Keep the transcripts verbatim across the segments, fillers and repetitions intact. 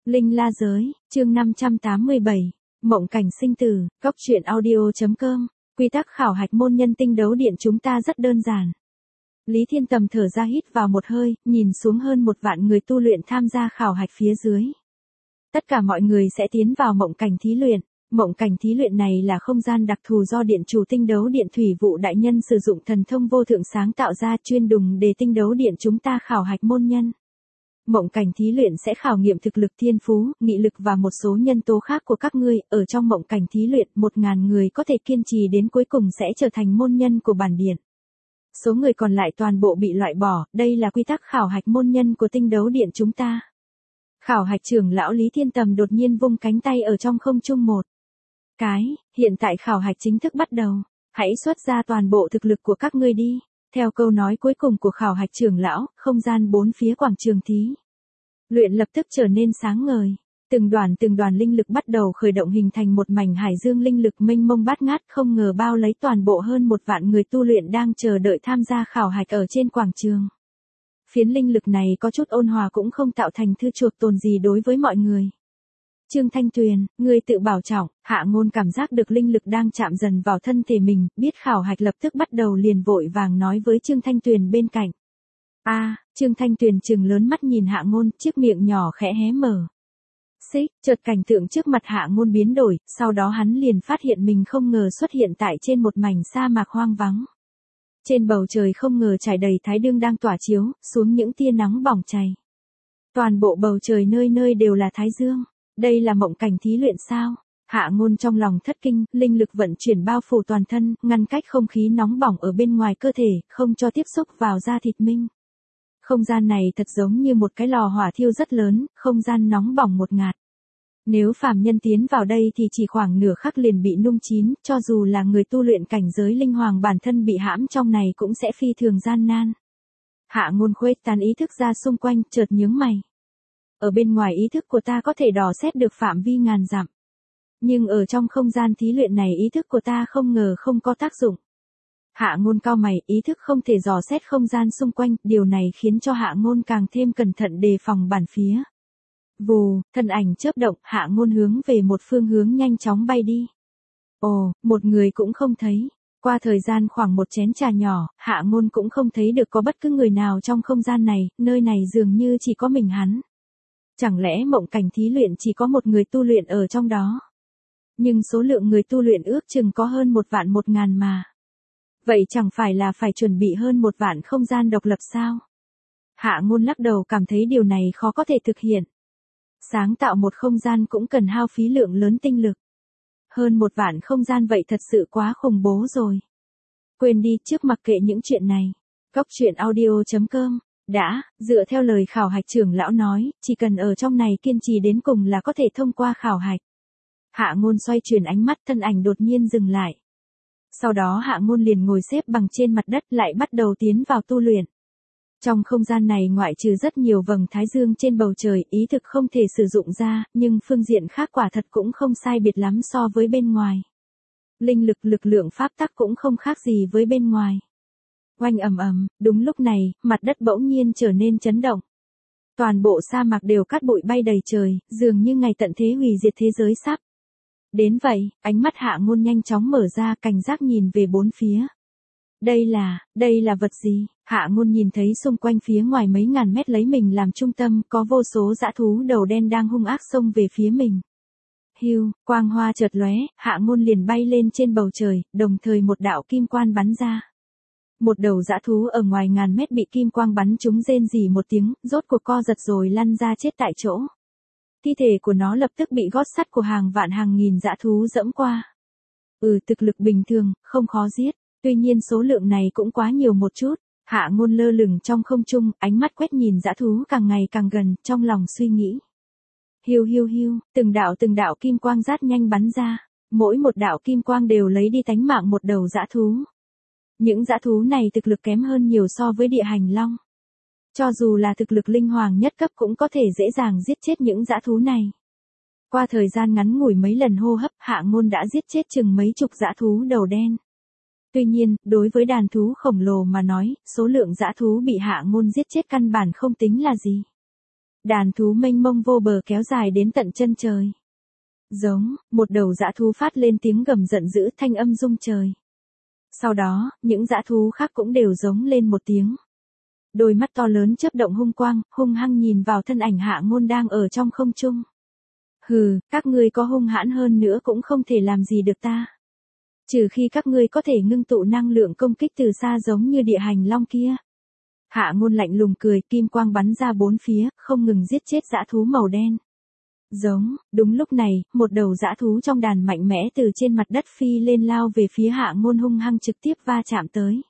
Linh La Giới, chương năm trăm tám mươi bảy, Mộng Cảnh Sinh Tử, Cốc truyện audio.com, quy tắc khảo hạch môn nhân tinh đấu điện chúng ta rất đơn giản. Lý Thiên Tầm thở ra hít vào một hơi, nhìn xuống hơn một vạn người tu luyện tham gia khảo hạch phía dưới. Tất cả mọi người sẽ tiến vào mộng cảnh thí luyện. Mộng cảnh thí luyện này là không gian đặc thù do điện chủ tinh đấu điện thủy vụ đại nhân sử dụng thần thông vô thượng sáng tạo ra chuyên đùng để tinh đấu điện chúng ta khảo hạch môn nhân. Mộng cảnh thí luyện sẽ khảo nghiệm thực lực thiên phú, nghị lực và một số nhân tố khác của các ngươi. Ở trong mộng cảnh thí luyện, một ngàn người có thể kiên trì đến cuối cùng sẽ trở thành môn nhân của bản điện. Số người còn lại toàn bộ bị loại bỏ, đây là quy tắc khảo hạch môn nhân của tinh đấu điện chúng ta. Khảo hạch trưởng lão Lý Thiên Tầm đột nhiên vung cánh tay ở trong không trung một cái, hiện tại khảo hạch chính thức bắt đầu, hãy xuất ra toàn bộ thực lực của các ngươi đi. Theo câu nói cuối cùng của khảo hạch trưởng lão, không gian bốn phía quảng trường thí luyện lập tức trở nên sáng ngời. Từng đoàn từng đoàn linh lực bắt đầu khởi động hình thành một mảnh hải dương linh lực mênh mông bát ngát không ngờ bao lấy toàn bộ hơn một vạn người tu luyện đang chờ đợi tham gia khảo hạch ở trên quảng trường. Phiến linh lực này có chút ôn hòa cũng không tạo thành thư chuộc tồn gì đối với mọi người. Trương Thanh Tuyền, ngươi tự bảo trọng. Hạ Ngôn cảm giác được linh lực đang chạm dần vào thân thể mình, biết khảo hạch lập tức bắt đầu liền vội vàng nói với Trương Thanh Tuyền bên cạnh. A, à, Trương Thanh Tuyền trừng lớn mắt nhìn Hạ Ngôn, chiếc miệng nhỏ khẽ hé mở. Xích, chợt cảnh tượng trước mặt Hạ Ngôn biến đổi, sau đó hắn liền phát hiện mình không ngờ xuất hiện tại trên một mảnh sa mạc hoang vắng. Trên bầu trời không ngờ trải đầy thái dương đang tỏa chiếu, xuống những tia nắng bỏng chày. Toàn bộ bầu trời nơi nơi đều là thái dương. Đây là mộng cảnh thí luyện sao? Hạ Ngôn trong lòng thất kinh, linh lực vận chuyển bao phủ toàn thân, ngăn cách không khí nóng bỏng ở bên ngoài cơ thể, không cho tiếp xúc vào da thịt mình. Không gian này thật giống như một cái lò hỏa thiêu rất lớn, không gian nóng bỏng một ngạt. Nếu phàm nhân tiến vào đây thì chỉ khoảng nửa khắc liền bị nung chín, cho dù là người tu luyện cảnh giới linh hoàng bản thân bị hãm trong này cũng sẽ phi thường gian nan. Hạ Ngôn khuếch tán ý thức ra xung quanh, chợt nhướng mày. Ở bên ngoài ý thức của ta có thể dò xét được phạm vi ngàn dặm. Nhưng ở trong không gian thí luyện này ý thức của ta không ngờ không có tác dụng. Hạ Ngôn cau mày, ý thức không thể dò xét không gian xung quanh, điều này khiến cho Hạ Ngôn càng thêm cẩn thận đề phòng bản phía. Vù, thân ảnh chớp động, Hạ Ngôn hướng về một phương hướng nhanh chóng bay đi. Ồ, một người cũng không thấy. Qua thời gian khoảng một chén trà nhỏ, Hạ Ngôn cũng không thấy được có bất cứ người nào trong không gian này, nơi này dường như chỉ có mình hắn. Chẳng lẽ mộng cảnh thí luyện chỉ có một người tu luyện ở trong đó? Nhưng số lượng người tu luyện ước chừng có hơn một vạn một ngàn mà. Vậy chẳng phải là phải chuẩn bị hơn một vạn không gian độc lập sao? Hạ Ngôn lắc đầu cảm thấy điều này khó có thể thực hiện. Sáng tạo một không gian cũng cần hao phí lượng lớn tinh lực. Hơn một vạn không gian vậy thật sự quá khủng bố rồi. Quên đi, trước mặc kệ những chuyện này. Cốc truyện audio.com đã, dựa theo lời khảo hạch trưởng lão nói, chỉ cần ở trong này kiên trì đến cùng là có thể thông qua khảo hạch. Hạ Ngôn xoay chuyển ánh mắt, thân ảnh đột nhiên dừng lại. Sau đó Hạ Ngôn liền ngồi xếp bằng trên mặt đất lại bắt đầu tiến vào tu luyện. Trong không gian này ngoại trừ rất nhiều vầng thái dương trên bầu trời, ý thực không thể sử dụng ra, nhưng phương diện khác quả thật cũng không sai biệt lắm so với bên ngoài. Linh lực lực lượng pháp tắc cũng không khác gì với bên ngoài. Oanh ầm ầm, đúng lúc này, mặt đất bỗng nhiên trở nên chấn động. Toàn bộ sa mạc đều cát bụi bay đầy trời, dường như ngày tận thế hủy diệt thế giới sắp đến vậy. Ánh mắt Hạ Ngôn nhanh chóng mở ra, cảnh giác nhìn về bốn phía. Đây là, đây là vật gì? Hạ Ngôn nhìn thấy xung quanh phía ngoài mấy ngàn mét lấy mình làm trung tâm, có vô số dã thú đầu đen đang hung ác xông về phía mình. Hiu, quang hoa chợt lóe, Hạ Ngôn liền bay lên trên bầu trời, đồng thời một đạo kim quang bắn ra. Một đầu dã thú ở ngoài ngàn mét bị kim quang bắn trúng rên rỉ một tiếng, rốt cuộc co giật rồi lăn ra chết tại chỗ. Thi thể của nó lập tức bị gót sắt của hàng vạn hàng nghìn dã thú dẫm qua. Ừ, thực lực bình thường, không khó giết, tuy nhiên số lượng này cũng quá nhiều một chút. Hạ Ngôn lơ lửng trong không trung, ánh mắt quét nhìn dã thú càng ngày càng gần, trong lòng suy nghĩ. Hiu hiu hiu, từng đạo từng đạo kim quang rát nhanh bắn ra, mỗi một đạo kim quang đều lấy đi tánh mạng một đầu dã thú. Những dã thú này thực lực kém hơn nhiều so với địa hành long. Cho dù là thực lực linh hoàng nhất cấp cũng có thể dễ dàng giết chết những dã thú này. Qua thời gian ngắn ngủi mấy lần hô hấp, Hạ Ngôn đã giết chết chừng mấy chục dã thú đầu đen. Tuy nhiên, đối với đàn thú khổng lồ mà nói, số lượng dã thú bị Hạ Ngôn giết chết căn bản không tính là gì. Đàn thú mênh mông vô bờ kéo dài đến tận chân trời. Giống, một đầu dã thú phát lên tiếng gầm giận dữ, thanh âm rung trời. Sau đó, những dã thú khác cũng đều giống lên một tiếng. Đôi mắt to lớn chớp động hung quang, hung hăng nhìn vào thân ảnh Hạ Ngôn đang ở trong không trung. Hừ, các ngươi có hung hãn hơn nữa cũng không thể làm gì được ta. Trừ khi các ngươi có thể ngưng tụ năng lượng công kích từ xa giống như địa hành long kia. Hạ Ngôn lạnh lùng cười, kim quang bắn ra bốn phía, không ngừng giết chết dã thú màu đen. Giống, đúng lúc này, một đầu dã thú trong đàn mạnh mẽ từ trên mặt đất phi lên lao về phía Hạ Ngôn hung hăng trực tiếp va chạm tới.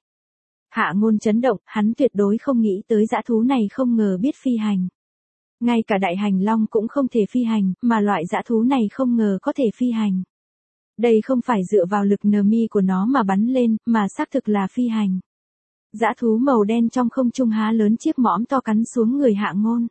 Hạ Ngôn chấn động, hắn tuyệt đối không nghĩ tới dã thú này không ngờ biết phi hành. Ngay cả đại hành long cũng không thể phi hành, mà loại dã thú này không ngờ có thể phi hành. Đây không phải dựa vào lực nờ mi của nó mà bắn lên, mà xác thực là phi hành. Dã thú màu đen trong không trung há lớn chiếc mõm to cắn xuống người Hạ Ngôn.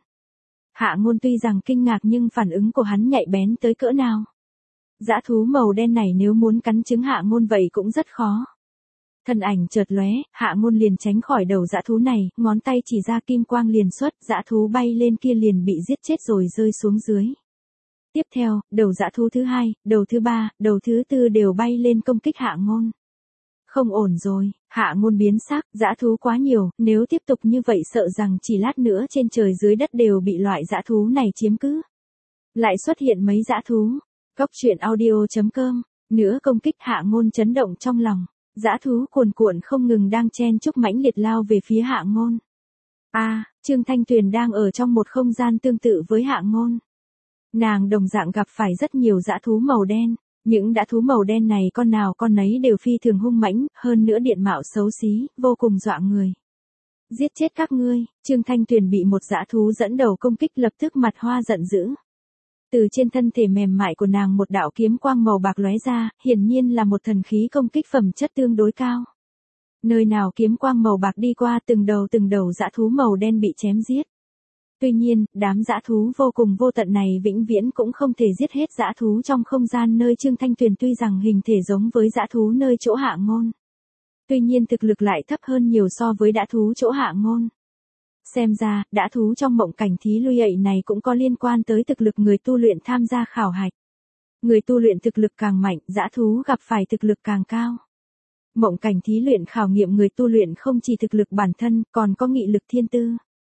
Hạ Ngôn tuy rằng kinh ngạc nhưng phản ứng của hắn nhạy bén tới cỡ nào. Dã thú màu đen này nếu muốn cắn trứng Hạ Ngôn vậy cũng rất khó. Thân ảnh chợt lóe, Hạ Ngôn liền tránh khỏi đầu dã thú này, ngón tay chỉ ra kim quang liền xuất, dã thú bay lên kia liền bị giết chết rồi rơi xuống dưới. Tiếp theo, đầu dã thú thứ hai, đầu thứ ba, đầu thứ tư đều bay lên công kích Hạ Ngôn. Không ổn rồi, Hạ Ngôn biến sắc, dã thú quá nhiều, nếu tiếp tục như vậy sợ rằng chỉ lát nữa trên trời dưới đất đều bị loại dã thú này chiếm cứ. Lại xuất hiện mấy dã thú. Cốc truyện audio chấm com, nữa công kích Hạ Ngôn chấn động trong lòng. Dã thú cuồn cuộn không ngừng đang chen chúc mãnh liệt lao về phía Hạ Ngôn. A, à, Trương Thanh Tuyền đang ở trong một không gian tương tự với Hạ Ngôn. Nàng đồng dạng gặp phải rất nhiều dã thú màu đen. Những dã thú màu đen này con nào con nấy đều phi thường hung mãnh, hơn nữa diện mạo xấu xí, vô cùng dọa người. Giết chết các ngươi, Trương Thanh Tuyền bị một dã thú dẫn đầu công kích lập tức mặt hoa giận dữ. Từ trên thân thể mềm mại của nàng một đạo kiếm quang màu bạc lóe ra, hiển nhiên là một thần khí công kích phẩm chất tương đối cao. Nơi nào kiếm quang màu bạc đi qua từng đầu từng đầu dã thú màu đen bị chém giết. Tuy nhiên, đám dã thú vô cùng vô tận này vĩnh viễn cũng không thể giết hết dã thú trong không gian nơi Trương Thanh Tuyền tuy rằng hình thể giống với dã thú nơi chỗ Hạ Ngôn. Tuy nhiên thực lực lại thấp hơn nhiều so với dã thú chỗ Hạ Ngôn. Xem ra, dã thú trong mộng cảnh thí lùi ấy này cũng có liên quan tới thực lực người tu luyện tham gia khảo hạch. Người tu luyện thực lực càng mạnh, dã thú gặp phải thực lực càng cao. Mộng cảnh thí luyện khảo nghiệm người tu luyện không chỉ thực lực bản thân, còn có nghị lực thiên tư.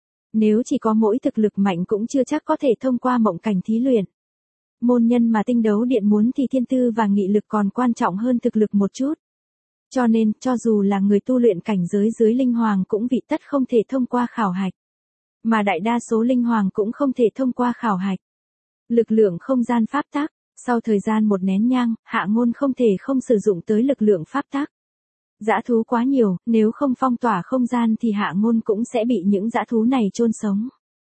Nếu chỉ có mỗi thực lực mạnh cũng chưa chắc có thể thông qua mộng cảnh thí luyện. Môn nhân mà tinh đấu điện muốn thì thiên tư và nghị lực còn quan trọng hơn thực lực một chút. Cho nên, cho dù là người tu luyện cảnh giới dưới linh hoàng cũng vị tất không thể thông qua khảo hạch. Mà đại đa số linh hoàng cũng không thể thông qua khảo hạch. Lực lượng không gian pháp tắc, sau thời gian một nén nhang, Hạ Ngôn không thể không sử dụng tới lực lượng pháp tắc. Dã thú quá nhiều, nếu không phong tỏa không gian thì Hạ Ngôn cũng sẽ bị những dã thú này chôn sống.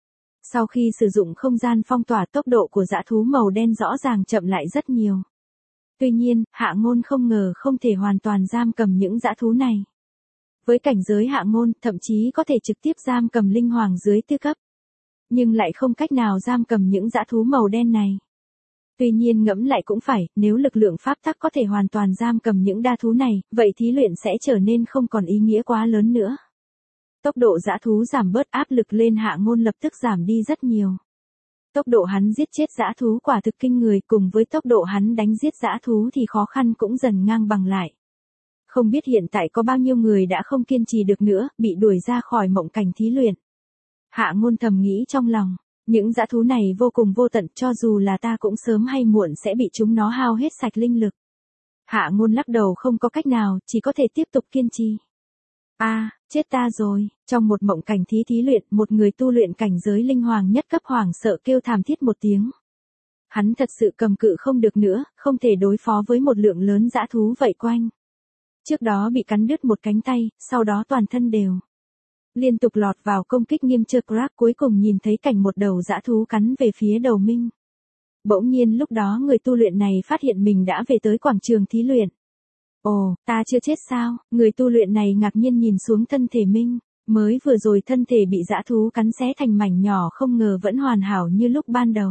Sau khi sử dụng không gian phong tỏa, tốc độ của dã thú màu đen rõ ràng chậm lại rất nhiều. Tuy nhiên, Hạ Ngôn không ngờ không thể hoàn toàn giam cầm những dã thú này. Với cảnh giới Hạ Ngôn, thậm chí có thể trực tiếp giam cầm linh hoàng dưới tư cấp. Nhưng lại không cách nào giam cầm những dã thú màu đen này. Tuy nhiên ngẫm lại cũng phải, nếu lực lượng pháp tắc có thể hoàn toàn giam cầm những đa thú này, vậy thí luyện sẽ trở nên không còn ý nghĩa quá lớn nữa. Tốc độ dã thú giảm bớt, áp lực lên Hạ Ngôn lập tức giảm đi rất nhiều. Tốc độ hắn giết chết dã thú quả thực kinh người, cùng với tốc độ hắn đánh giết dã thú thì khó khăn cũng dần ngang bằng lại. Không biết hiện tại có bao nhiêu người đã không kiên trì được nữa, bị đuổi ra khỏi mộng cảnh thí luyện. Hạ Ngôn thầm nghĩ trong lòng. Những dã thú này vô cùng vô tận, cho dù là ta cũng sớm hay muộn sẽ bị chúng nó hao hết sạch linh lực. Hạ Ngôn lắc đầu không có cách nào, chỉ có thể tiếp tục kiên trì. A, à, chết ta rồi, trong một mộng cảnh thí thí luyện, một người tu luyện cảnh giới linh hoàng nhất cấp hoảng sợ kêu thảm thiết một tiếng. Hắn thật sự cầm cự không được nữa, không thể đối phó với một lượng lớn dã thú vây quanh. Trước đó bị cắn đứt một cánh tay, sau đó toàn thân đều liên tục lọt vào công kích nghiêm trơ crack, cuối cùng nhìn thấy cảnh một đầu dã thú cắn về phía đầu Minh. Bỗng nhiên lúc đó người tu luyện này phát hiện mình đã về tới quảng trường thí luyện. Ồ, ta chưa chết sao? Người tu luyện này ngạc nhiên nhìn xuống thân thể Minh, mới vừa rồi thân thể bị dã thú cắn xé thành mảnh nhỏ không ngờ vẫn hoàn hảo như lúc ban đầu.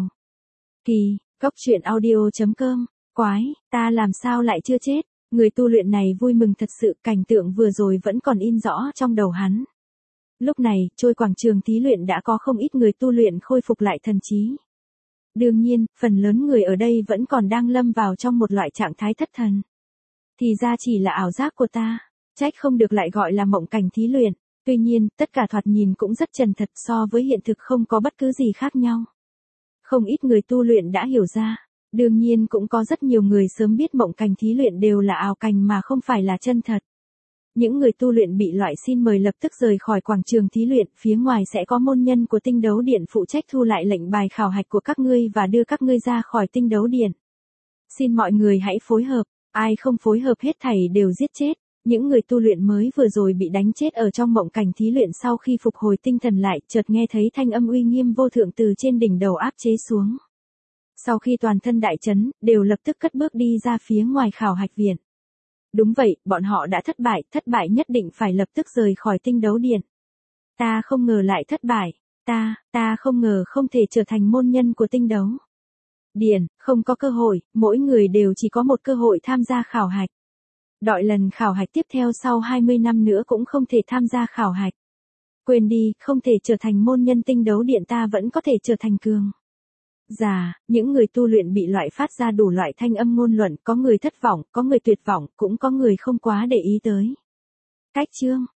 Kỳ, cốc truyện audio chấm com, quái, ta làm sao lại chưa chết? Người tu luyện này vui mừng thật sự, cảnh tượng vừa rồi vẫn còn in rõ trong đầu hắn. Lúc này, trôi quảng trường thí luyện đã có không ít người tu luyện khôi phục lại thần trí. Đương nhiên, phần lớn người ở đây vẫn còn đang lâm vào trong một loại trạng thái thất thần. Thì ra chỉ là ảo giác của ta, trách không được lại gọi là mộng cảnh thí luyện. Tuy nhiên, tất cả thoạt nhìn cũng rất chân thật, so với hiện thực không có bất cứ gì khác nhau. Không ít người tu luyện đã hiểu ra. Đương nhiên cũng có rất nhiều người sớm biết mộng cảnh thí luyện đều là ảo cảnh mà không phải là chân thật. Những người tu luyện bị loại xin mời lập tức rời khỏi quảng trường thí luyện, phía ngoài sẽ có môn nhân của tinh đấu điện phụ trách thu lại lệnh bài khảo hạch của các ngươi và đưa các ngươi ra khỏi tinh đấu điện. Xin mọi người hãy phối hợp, ai không phối hợp hết thảy đều giết chết. Những người tu luyện mới vừa rồi bị đánh chết ở trong mộng cảnh thí luyện sau khi phục hồi tinh thần lại, chợt nghe thấy thanh âm uy nghiêm vô thượng từ trên đỉnh đầu áp chế xuống. Sau khi toàn thân đại chấn, đều lập tức cất bước đi ra phía ngoài khảo hạch viện. Đúng vậy, bọn họ đã thất bại, thất bại nhất định phải lập tức rời khỏi tinh đấu điện. Ta không ngờ lại thất bại, ta, ta không ngờ không thể trở thành môn nhân của tinh đấu điện, không có cơ hội, mỗi người đều chỉ có một cơ hội tham gia khảo hạch. Đợi lần khảo hạch tiếp theo sau hai mươi năm nữa cũng không thể tham gia khảo hạch. Quên đi, không thể trở thành môn nhân tinh đấu điện ta vẫn có thể trở thành cường giả. Những người tu luyện bị loại phát ra đủ loại thanh âm ngôn luận, có người thất vọng, có người tuyệt vọng, cũng có người không quá để ý tới. Cách chương